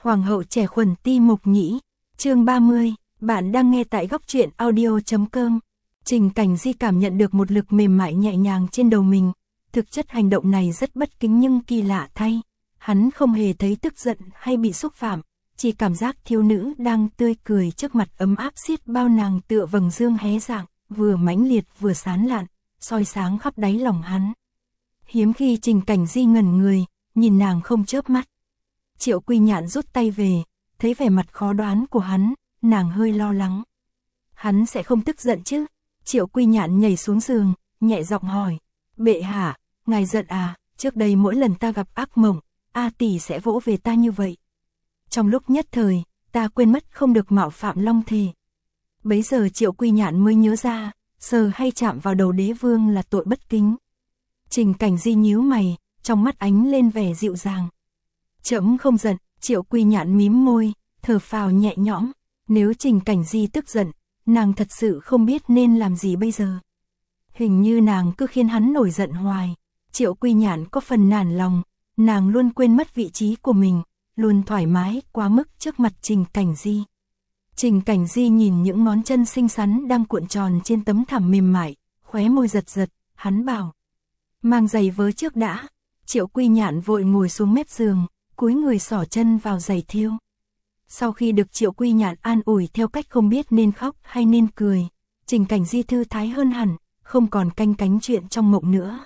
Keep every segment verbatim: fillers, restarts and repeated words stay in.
Hoàng hậu trẻ khuẩn ti mục nhĩ, chương ba mươi, bạn đang nghe tại góc truyện audio.com. Trình Cảnh Di cảm nhận được một lực mềm mại nhẹ nhàng trên đầu mình, thực chất hành động này rất bất kính nhưng kỳ lạ thay. Hắn không hề thấy tức giận hay bị xúc phạm, chỉ cảm giác thiếu nữ đang tươi cười trước mặt ấm áp xiết bao nàng tựa vầng dương hé rạng, vừa mãnh liệt vừa sán lạn, soi sáng khắp đáy lòng hắn. Hiếm khi Trình Cảnh Di ngẩn người, nhìn nàng không chớp mắt. Triệu Quy Nhạn rút tay về, thấy vẻ mặt khó đoán của hắn, nàng hơi lo lắng. Hắn sẽ không tức giận chứ? Triệu Quy Nhạn nhảy xuống giường, nhẹ giọng hỏi. Bệ hạ, ngài giận à? Trước đây mỗi lần ta gặp ác mộng, A tỷ sẽ vỗ về ta như vậy. Trong lúc nhất thời, ta quên mất không được mạo phạm long thể. Bấy giờ Triệu Quy Nhạn mới nhớ ra, sờ hay chạm vào đầu đế vương là tội bất kính. Trình Cảnh Di nhíu mày, trong mắt ánh lên vẻ dịu dàng. Trẫm không giận. Triệu Quy Nhạn mím môi, thở phào nhẹ nhõm. Nếu Trình Cảnh Di tức giận, nàng thật sự không biết nên làm gì bây giờ. Hình như nàng cứ khiến hắn nổi giận hoài. Triệu Quy Nhạn có phần nản lòng, nàng luôn quên mất vị trí của mình, luôn thoải mái quá mức trước mặt Trình Cảnh Di. Trình Cảnh Di nhìn những ngón chân xinh xắn đang cuộn tròn trên tấm thảm mềm mại, khóe môi giật giật, hắn bảo. Mang giày vớ trước đã. Triệu Quy Nhạn vội ngồi xuống mép giường, cúi người xỏ chân vào giày thêu. Sau khi được Triệu Quy Nhạn an ủi theo cách không biết nên khóc hay nên cười, Trình Cảnh Di thư thái hơn hẳn, không còn canh cánh chuyện trong mộng nữa.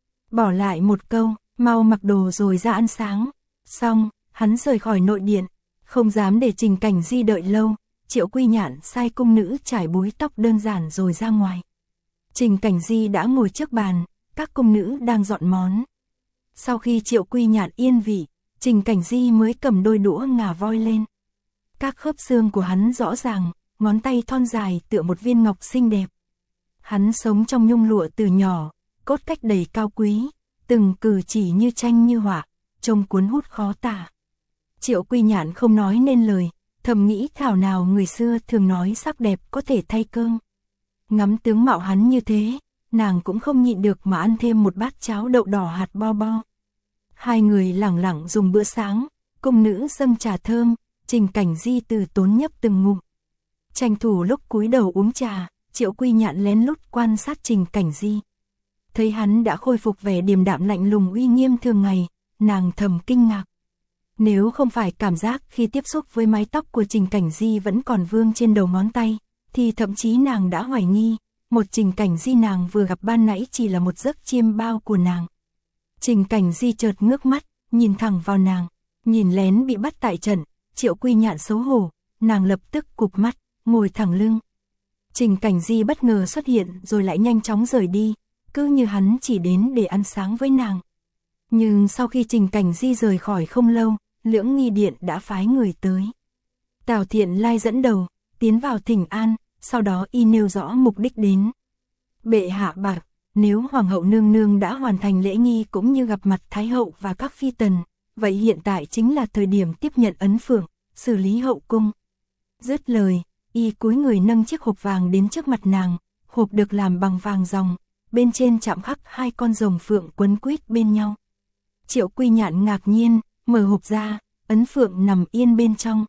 Bỏ lại một câu, mau mặc đồ rồi ra ăn sáng. Xong, hắn rời khỏi nội điện, không dám để Trình Cảnh Di đợi lâu. Triệu Quy Nhạn sai cung nữ trải búi tóc đơn giản rồi ra ngoài. Trình Cảnh Di đã ngồi trước bàn, các cung nữ đang dọn món. Sau khi Triệu Quy Nhạn yên vị, Trình Cảnh Di mới cầm đôi đũa ngả voi lên. Các khớp xương của hắn rõ ràng, ngón tay thon dài tựa một viên ngọc xinh đẹp. Hắn sống trong nhung lụa từ nhỏ, cốt cách đầy cao quý, từng cử chỉ như tranh như họa, trông cuốn hút khó tả. Triệu Quy Nhạn không nói nên lời, thầm nghĩ thảo nào người xưa thường nói sắc đẹp có thể thay cơm. Ngắm tướng mạo hắn như thế, nàng cũng không nhịn được mà ăn thêm một bát cháo đậu đỏ hạt bo bo. Hai người lẳng lặng dùng bữa sáng, cung nữ dâng trà thơm, Trình Cảnh Di từ tốn nhấp từng ngụm. Tranh thủ lúc cúi đầu uống trà, Triệu Quy Nhạn lén lút quan sát Trình Cảnh Di. Thấy hắn đã khôi phục vẻ điềm đạm lạnh lùng uy nghiêm thường ngày, nàng thầm kinh ngạc. Nếu không phải cảm giác khi tiếp xúc với mái tóc của Trình Cảnh Di vẫn còn vương trên đầu ngón tay, thì thậm chí nàng đã hoài nghi, một Trình Cảnh Di nàng vừa gặp ban nãy chỉ là một giấc chiêm bao của nàng. Trình Cảnh Di chợt ngước mắt, nhìn thẳng vào nàng, nhìn lén bị bắt tại trận, Triệu Quy Nhạn xấu hổ, nàng lập tức cụp mắt, ngồi thẳng lưng. Trình Cảnh Di bất ngờ xuất hiện rồi lại nhanh chóng rời đi, cứ như hắn chỉ đến để ăn sáng với nàng. Nhưng sau khi Trình Cảnh Di rời khỏi không lâu, Lưỡng Nghi Điện đã phái người tới. Tào Thiện Lai dẫn đầu, tiến vào thỉnh an, sau đó y nêu rõ mục đích đến. Bệ hạ bảo, nếu Hoàng hậu nương nương đã hoàn thành lễ nghi cũng như gặp mặt Thái hậu và các phi tần, vậy hiện tại chính là thời điểm tiếp nhận ấn phượng, xử lý hậu cung. Dứt lời, y cúi người nâng chiếc hộp vàng đến trước mặt nàng, hộp được làm bằng vàng ròng, bên trên chạm khắc hai con rồng phượng quấn quýt bên nhau. Triệu Quy Nhạn ngạc nhiên, mở hộp ra, ấn phượng nằm yên bên trong.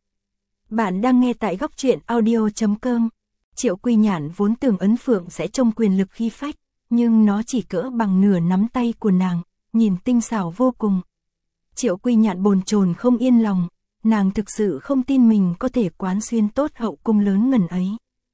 Bạn đang nghe tại góc truyện audio.com. Triệu Quy Nhạn vốn tưởng ấn phượng sẽ trông quyền lực khí phách, nhưng nó chỉ cỡ bằng nửa nắm tay của nàng, nhìn tinh xảo vô cùng. Triệu Quy Nhạn bồn chồn không yên lòng, nàng thực sự không tin mình có thể quán xuyên tốt hậu cung lớn ngần ấy.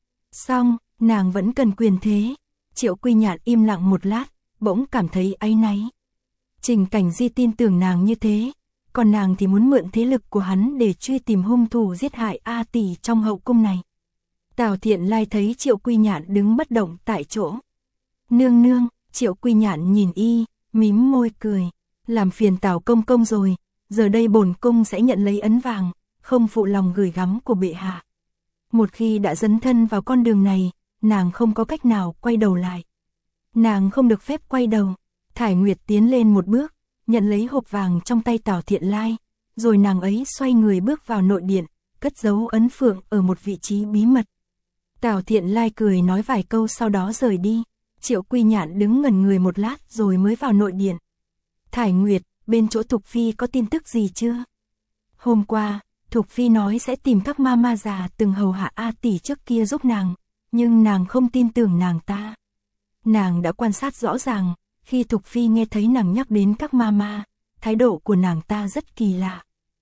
Xong, nàng vẫn cần quyền thế. Triệu Quy Nhạn im lặng một lát, bỗng cảm thấy áy náy. Trình Cảnh Di tin tưởng nàng như thế, còn nàng thì muốn mượn thế lực của hắn để truy tìm hung thủ giết hại A tỷ trong hậu cung này. Tào Thiện Lai thấy Triệu Quy Nhạn đứng bất động tại chỗ. Nương nương, Triệu Quy Nhạn nhìn y, mím môi cười. Làm phiền Tào công công rồi, giờ đây bổn cung sẽ nhận lấy ấn vàng, không phụ lòng gửi gắm của bệ hạ. Một khi đã dấn thân vào con đường này, nàng không có cách nào quay đầu lại. Nàng không được phép quay đầu. Thải Nguyệt tiến lên một bước, nhận lấy hộp vàng trong tay Tào Thiện Lai, rồi nàng ấy xoay người bước vào nội điện, cất giấu ấn phượng ở một vị trí bí mật. Tào Thiện Lai cười nói vài câu sau đó rời đi. Triệu Quy Nhạn đứng ngẩn người một lát rồi mới vào nội điện. Thải Nguyệt, bên chỗ Thục Phi có tin tức gì chưa? Hôm qua, Thục Phi nói sẽ tìm các ma ma già từng hầu hạ A tỷ trước kia giúp nàng, nhưng nàng không tin tưởng nàng ta. Nàng đã quan sát rõ ràng, khi Thục Phi nghe thấy nàng nhắc đến các ma ma, thái độ của nàng ta rất kỳ lạ.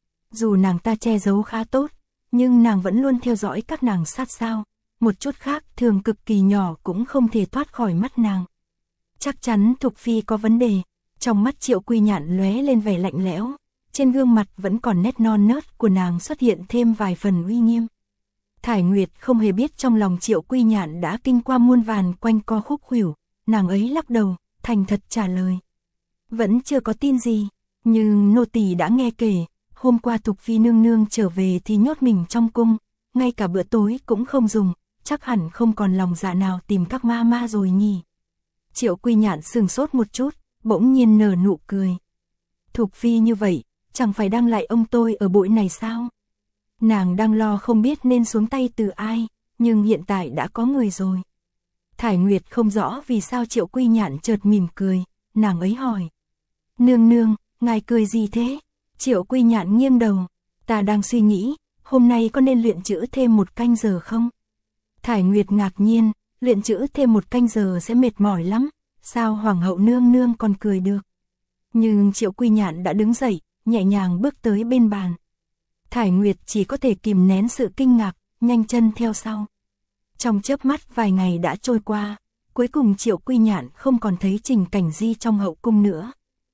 Dù nàng ta che giấu khá tốt, nhưng nàng vẫn luôn theo dõi các nàng sát sao, một chút khác thường cực kỳ nhỏ cũng không thể thoát khỏi mắt nàng. Chắc chắn Thục Phi có vấn đề, trong mắt Triệu Quy Nhạn lóe lên vẻ lạnh lẽo, trên gương mặt vẫn còn nét non nớt của nàng xuất hiện thêm vài phần uy nghiêm. Thải Nguyệt không hề biết trong lòng Triệu Quy Nhạn đã kinh qua muôn vàn quanh co khúc khuỷu, nàng ấy lắc đầu, thành thật trả lời. Vẫn chưa có tin gì, nhưng nô tỳ đã nghe kể, hôm qua Thục Phi nương nương trở về thì nhốt mình trong cung, ngay cả bữa tối cũng không dùng, chắc hẳn không còn lòng dạ nào tìm các ma ma rồi nhỉ. Triệu Quy Nhạn sừng sốt một chút, bỗng nhiên nở nụ cười. Thục Phi như vậy, chẳng phải đang lại ông tôi ở bụi này sao? Nàng đang lo không biết nên xuống tay từ ai, nhưng hiện tại đã có người rồi. Thải Nguyệt không rõ vì sao Triệu Quy Nhạn chợt mỉm cười, nàng ấy hỏi. Nương nương, ngài cười gì thế? Triệu Quy Nhạn nghiêng đầu, ta đang suy nghĩ, hôm nay có nên luyện chữ thêm một canh giờ không? Thải Nguyệt ngạc nhiên, luyện chữ thêm một canh giờ sẽ mệt mỏi lắm, sao Hoàng hậu nương nương còn cười được? Nhưng Triệu Quy Nhạn đã đứng dậy, nhẹ nhàng bước tới bên bàn. Thải Nguyệt chỉ có thể kìm nén sự kinh ngạc, nhanh chân theo sau. Trong chớp mắt vài ngày đã trôi qua, cuối cùng Triệu Quy Nhạn không còn thấy Trình Cảnh Di trong hậu cung nữa.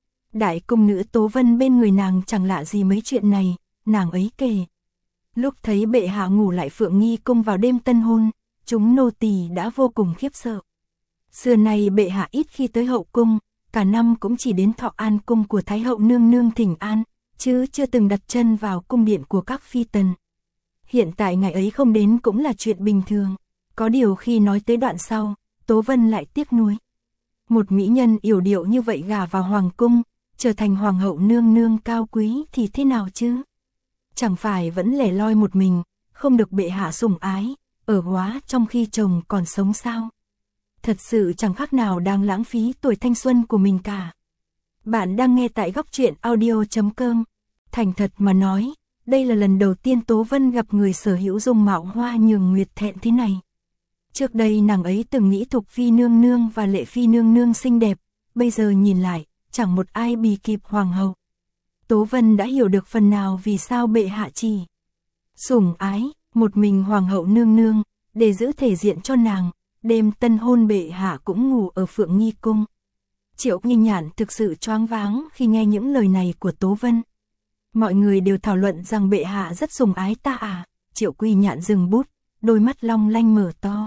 Đại cung nữ Tố Vân bên người nàng chẳng lạ gì mấy chuyện này, nàng ấy kể. Lúc thấy bệ hạ ngủ lại Phượng Nghi cung vào đêm tân hôn, chúng nô tỳ đã vô cùng khiếp sợ. Xưa nay bệ hạ ít khi tới hậu cung, cả năm cũng chỉ đến Thọ An cung của Thái hậu nương nương thỉnh an, chứ chưa từng đặt chân vào cung điện của các phi tần. Hiện tại ngày ấy không đến cũng là chuyện bình thường, có điều khi nói tới đoạn sau, Tố Vân lại tiếc nuối. Một mỹ nhân yểu điệu như vậy gả vào hoàng cung, trở thành hoàng hậu nương nương cao quý thì thế nào chứ? Chẳng phải vẫn lẻ loi một mình, không được bệ hạ sủng ái, ở góa trong khi chồng còn sống sao? Thật sự chẳng khác nào đang lãng phí tuổi thanh xuân của mình cả. Bạn đang nghe tại góc truyện audio chấm com. Thành thật mà nói, đây là lần đầu tiên Tố Vân gặp người sở hữu dung mạo hoa nhường nguyệt thẹn thế này. Trước đây nàng ấy từng nghĩ Thục Phi nương nương và Lệ Phi nương nương xinh đẹp, bây giờ nhìn lại, chẳng một ai bì kịp hoàng hậu. Tố Vân đã hiểu được phần nào vì sao bệ hạ chỉ sủng ái một mình hoàng hậu nương nương, để giữ thể diện cho nàng. Đêm tân hôn bệ hạ cũng ngủ ở Phượng Nghi cung. Triệu Quy Nhạn thực sự choáng váng khi nghe những lời này của Tố Vân. Mọi người đều thảo luận rằng bệ hạ rất sủng ái ta à? Triệu Quy Nhạn dừng bút, đôi mắt long lanh mở to.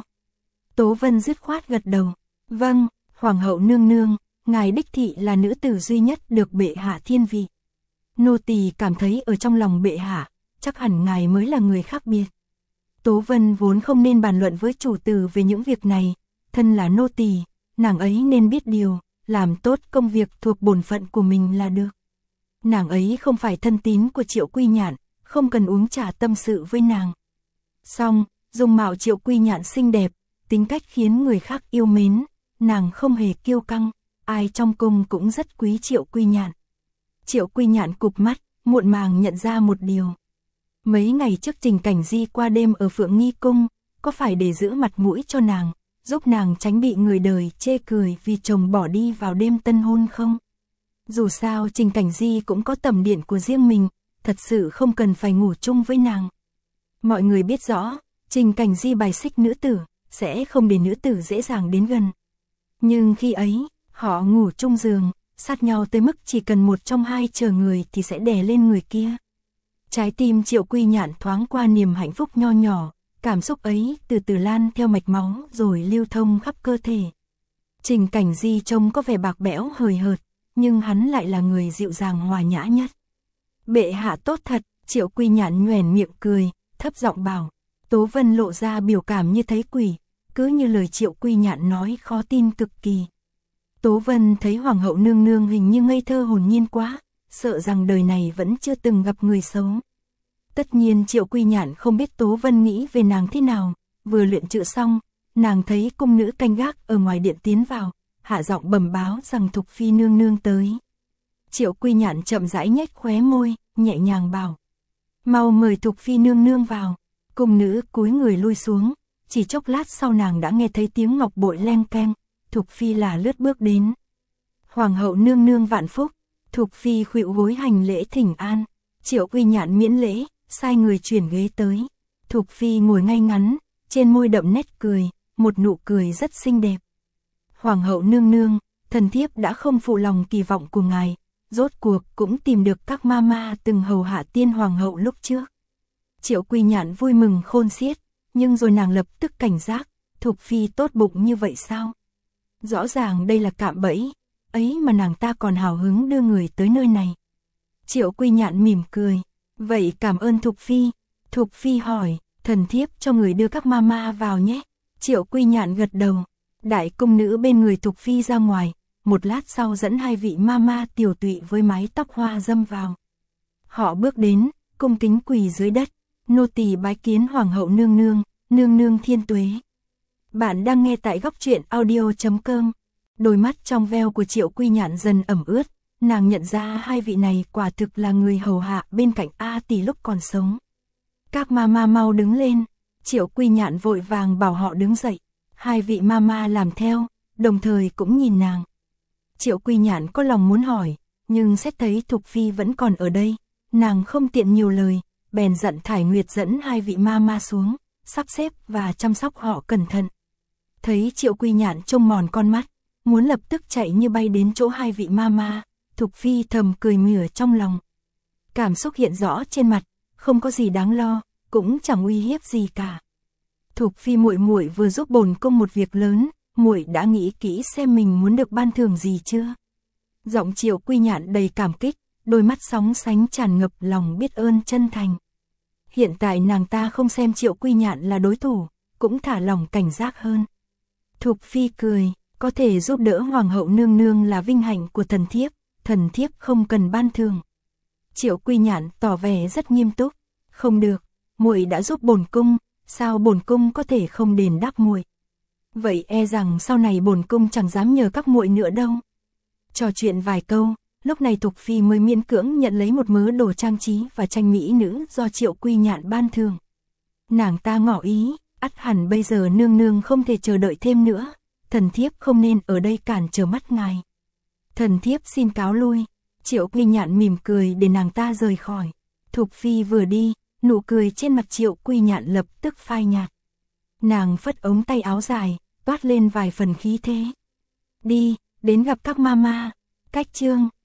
Tố Vân dứt khoát gật đầu. Vâng, hoàng hậu nương nương, ngài đích thị là nữ tử duy nhất được bệ hạ thiên vị. Nô tỳ cảm thấy ở trong lòng bệ hạ, chắc hẳn ngài mới là người khác biệt. Tố Vân vốn không nên bàn luận với chủ tử về những việc này, thân là nô tỳ, nàng ấy nên biết điều, làm tốt công việc thuộc bổn phận của mình là được. Nàng ấy không phải thân tín của Triệu Quy Nhạn, không cần uống trà tâm sự với nàng. Song, dung mạo Triệu Quy Nhạn xinh đẹp, tính cách khiến người khác yêu mến, nàng không hề kiêu căng, ai trong cung cũng rất quý Triệu Quy Nhạn. Triệu Quy Nhạn cụp mắt, muộn màng nhận ra một điều. Mấy ngày trước Trình Cảnh Di qua đêm ở Phượng Nghi cung, có phải để giữ mặt mũi cho nàng, giúp nàng tránh bị người đời chê cười vì chồng bỏ đi vào đêm tân hôn không? Dù sao Trình Cảnh Di cũng có tầm điện của riêng mình, thật sự không cần phải ngủ chung với nàng. Mọi người biết rõ, Trình Cảnh Di bài xích nữ tử, sẽ không để nữ tử dễ dàng đến gần. Nhưng khi ấy, họ ngủ chung giường, sát nhau tới mức chỉ cần một trong hai chờ người thì sẽ đè lên người kia. Trái tim Triệu Quy Nhạn thoáng qua niềm hạnh phúc nho nhỏ, cảm xúc ấy từ từ lan theo mạch máu rồi lưu thông khắp cơ thể. Trình Cảnh Di trông có vẻ bạc bẽo hời hợt, nhưng hắn lại là người dịu dàng hòa nhã nhất. Bệ hạ tốt thật, Triệu Quy Nhạn nhoẻn miệng cười, thấp giọng bảo. Tố Vân lộ ra biểu cảm như thấy quỷ, cứ như lời Triệu Quy Nhạn nói khó tin cực kỳ. Tố Vân thấy hoàng hậu nương nương hình như ngây thơ hồn nhiên quá, sợ rằng đời này vẫn chưa từng gặp người xấu. Tất nhiên Triệu Quy Nhạn không biết Tố Vân nghĩ về nàng thế nào, vừa luyện chữ xong, nàng thấy cung nữ canh gác ở ngoài điện tiến vào, hạ giọng bẩm báo rằng Thục Phi nương nương tới. Triệu Quy Nhạn chậm rãi nhếch khóe môi, nhẹ nhàng bảo. mau mời Thục Phi nương nương vào. Cung nữ cúi người lui xuống, chỉ chốc lát sau nàng đã nghe thấy tiếng ngọc bội leng keng, Thục Phi là lướt bước đến. Hoàng hậu nương nương vạn phúc. Thục Phi khuỵu gối hành lễ thỉnh an. Triệu Quy Nhạn miễn lễ, sai người chuyển ghế tới. Thục Phi ngồi ngay ngắn, trên môi đậm nét cười, một nụ cười rất xinh đẹp. Hoàng hậu nương nương, thần thiếp đã không phụ lòng kỳ vọng của ngài, rốt cuộc cũng tìm được các ma ma từng hầu hạ tiên hoàng hậu lúc trước. Triệu Quy Nhạn vui mừng khôn xiết, nhưng rồi nàng lập tức cảnh giác, Thục Phi tốt bụng như vậy sao? Rõ ràng đây là cạm bẫy, ấy mà nàng ta còn hào hứng đưa người tới nơi này. Triệu Quy Nhạn mỉm cười, vậy cảm ơn Thục Phi. Thục Phi hỏi, thần thiếp cho người đưa các ma ma vào nhé. Triệu Quy Nhạn gật đầu, đại cung nữ bên người Thục Phi ra ngoài, một lát sau dẫn hai vị ma ma tiểu tụy với mái tóc hoa dâm vào. Họ bước đến, cung kính quỳ dưới đất, nô tỳ bái kiến hoàng hậu nương nương, nương nương thiên tuế. Bạn đang nghe tại góc truyện audio chấm com. Đôi mắt trong veo của Triệu Quy Nhạn dần ẩm ướt, nàng nhận ra hai vị này quả thực là người hầu hạ bên cạnh A tỷ lúc còn sống. Các ma ma mau đứng lên, Triệu Quy Nhạn vội vàng bảo họ đứng dậy, hai vị ma ma làm theo, đồng thời cũng nhìn nàng. Triệu Quy Nhạn có lòng muốn hỏi, nhưng xét thấy Thục Phi vẫn còn ở đây, nàng không tiện nhiều lời, bèn dặn Thải Nguyệt dẫn hai vị ma ma xuống, sắp xếp và chăm sóc họ cẩn thận. Thấy Triệu Quy Nhạn trông mòn con mắt, muốn lập tức chạy như bay đến chỗ hai vị ma ma, Thục Phi thầm cười mỉa trong lòng. Cảm xúc hiện rõ trên mặt, không có gì đáng lo, cũng chẳng uy hiếp gì cả. Thục Phi muội muội vừa giúp bổn cung một việc lớn, muội đã nghĩ kỹ xem mình muốn được ban thưởng gì chưa? Giọng Triệu Quy Nhạn đầy cảm kích, đôi mắt sóng sánh tràn ngập lòng biết ơn chân thành. Hiện tại nàng ta không xem Triệu Quy Nhạn là đối thủ, cũng thả lòng cảnh giác hơn. Thục Phi cười, có thể giúp đỡ hoàng hậu nương nương là vinh hạnh của thần thiếp, thần thiếp không cần ban thưởng. Triệu Quy Nhạn tỏ vẻ rất nghiêm túc, không được, muội đã giúp bổn cung, sao bổn cung có thể không đền đáp muội? Vậy e rằng sau này bổn cung chẳng dám nhờ các muội nữa đâu. Trò chuyện vài câu, lúc này Thục Phi mới miễn cưỡng nhận lấy một mớ đồ trang trí và tranh mỹ nữ do Triệu Quy Nhạn ban thưởng. Nàng ta ngỏ ý, ắt hẳn bây giờ nương nương không thể chờ đợi thêm nữa, thần thiếp không nên ở đây cản trở mắt ngài. Thần thiếp xin cáo lui. Triệu Quy Nhạn mỉm cười để nàng ta rời khỏi. Thục Phi vừa đi, nụ cười trên mặt Triệu Quy Nhạn lập tức phai nhạt. Nàng phất ống tay áo dài, toát lên vài phần khí thế. Đi, đến gặp các ma ma. Cách chương